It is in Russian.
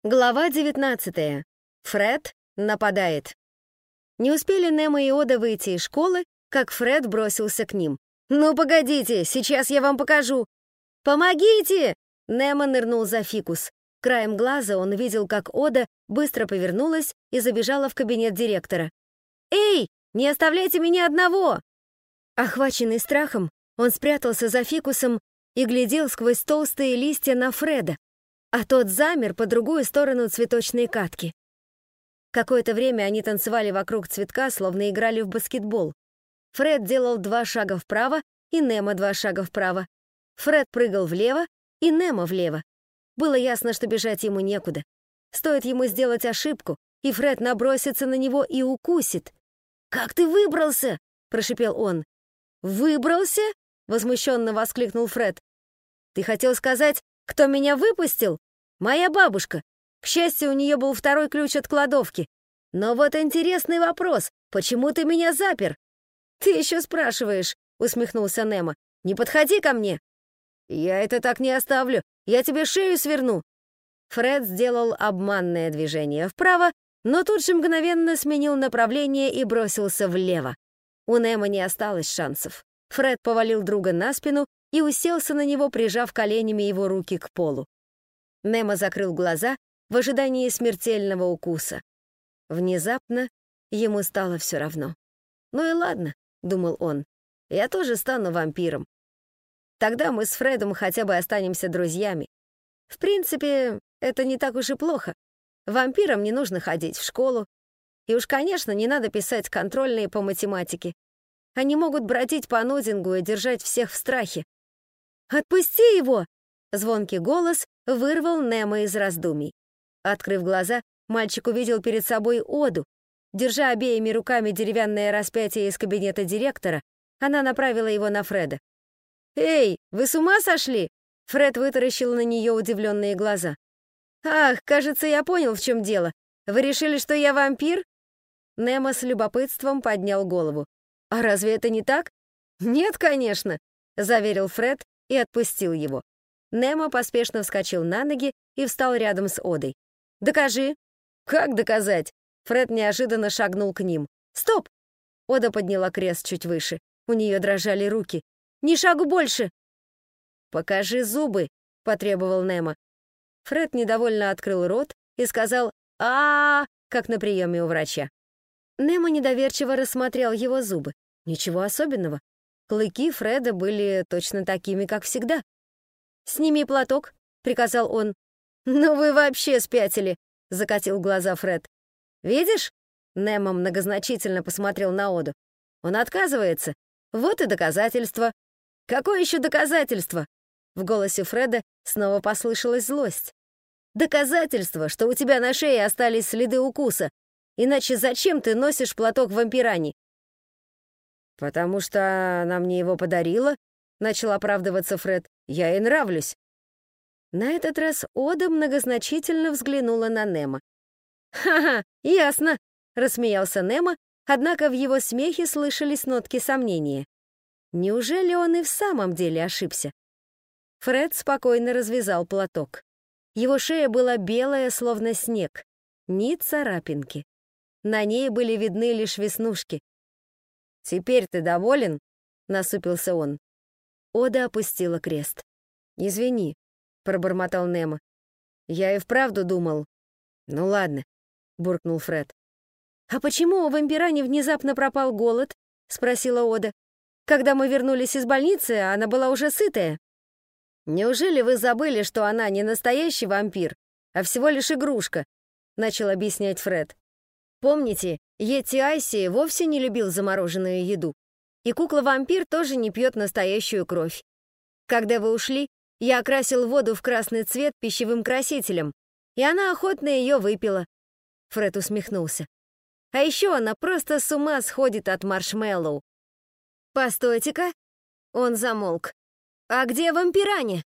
Глава 19. Фред нападает. Не успели Немо и Ода выйти из школы, как Фред бросился к ним. «Ну, погодите, сейчас я вам покажу!» «Помогите!» Немо нырнул за фикус. Краем глаза он видел, как Ода быстро повернулась и забежала в кабинет директора. «Эй, не оставляйте меня одного!» Охваченный страхом, он спрятался за фикусом и глядел сквозь толстые листья на Фреда, а тот замер по другую сторону цветочной катки. Какое-то время они танцевали вокруг цветка, словно играли в баскетбол. Фред делал 2 шага вправо, и Немо 2 шага вправо. Фред прыгал влево, и Немо влево. Было ясно, что бежать ему некуда. Стоит ему сделать ошибку, и Фред набросится на него и укусит. «Как ты выбрался?» — прошипел он. «Выбрался?» — возмущенно воскликнул Фред. «Ты хотел сказать, кто меня выпустил? Моя бабушка. К счастью, у нее был 2-й ключ от кладовки. Но вот интересный вопрос. Почему ты меня запер?» «Ты еще спрашиваешь», — усмехнулся Немо. «Не подходи ко мне». «Я это так не оставлю. Я тебе шею сверну». Фред сделал обманное движение вправо, но тут же мгновенно сменил направление и бросился влево. У Немо не осталось шансов. Фред повалил друга на спину и уселся на него, прижав коленями его руки к полу. Немо закрыл глаза в ожидании смертельного укуса. Внезапно ему стало все равно. «Ну и ладно», — думал он, — «я тоже стану вампиром. Тогда мы с Фредом хотя бы останемся друзьями. В принципе, это не так уж и плохо. Вампирам не нужно ходить в школу. И уж, конечно, не надо писать контрольные по математике. Они могут бродить по нудингу и держать всех в страхе. «Отпусти его!» — звонкий голос вырвал Немо из раздумий. Открыв глаза, мальчик увидел перед собой Оду. Держа обеими руками деревянное распятие из кабинета директора, она направила его на Фреда. «Эй, вы с ума сошли?» Фред вытаращил на нее удивленные глаза. «Ах, кажется, я понял, в чем дело. Вы решили, что я вампир?» Немо с любопытством поднял голову. «А разве это не так?» «Нет, конечно», — заверил Фред и отпустил его. Немо поспешно вскочил на ноги и встал рядом с Одой. «Докажи». «Как доказать?» Фред неожиданно шагнул к ним. «Стоп!» Ода подняла крест чуть выше. У нее дрожали руки. «Ни шагу больше!» «Покажи зубы», — потребовал Немо. Фред недовольно открыл рот и сказал «А-а-а», как на приеме у врача. Немо недоверчиво рассмотрел его зубы. Ничего особенного. Клыки Фреда были точно такими, как всегда. «Сними платок», — приказал он. «Ну вы вообще спятили», — закатил глаза Фред. «Видишь?» — Немо многозначительно посмотрел на Оду. «Он отказывается. Вот и доказательство». «Какое еще доказательство?» В голосе Фреда снова послышалась злость. «Доказательство, что у тебя на шее остались следы укуса. Иначе зачем ты носишь платок вампирани?» «Потому что она мне его подарила», — начал оправдываться Фред. «Я ей нравлюсь». На этот раз Ода многозначительно взглянула на Немо. «Ха-ха, ясно», — рассмеялся Немо, однако в его смехе слышались нотки сомнения. Неужели он и в самом деле ошибся? Фред спокойно развязал платок. Его шея была белая, словно снег, ни царапинки. На ней были видны лишь веснушки. «Теперь ты доволен?» — насупился он. Ода опустила крест. «Извини», — пробормотал Немо. «Я и вправду думал». «Ну ладно», — буркнул Фред. «А почему у вампирани внезапно пропал голод?» — спросила Ода. «Когда мы вернулись из больницы, она была уже сытая». «Неужели вы забыли, что она не настоящий вампир, а всего лишь игрушка?» — начал объяснять Фред. «Помните, Йети Айси вовсе не любил замороженную еду, и кукла-вампир тоже не пьет настоящую кровь. Когда вы ушли, я окрасил воду в красный цвет пищевым красителем, и она охотно ее выпила». Фред усмехнулся. «А еще она просто с ума сходит от маршмеллоу». «Постойте-ка!» Он замолк. «А где вампирани?»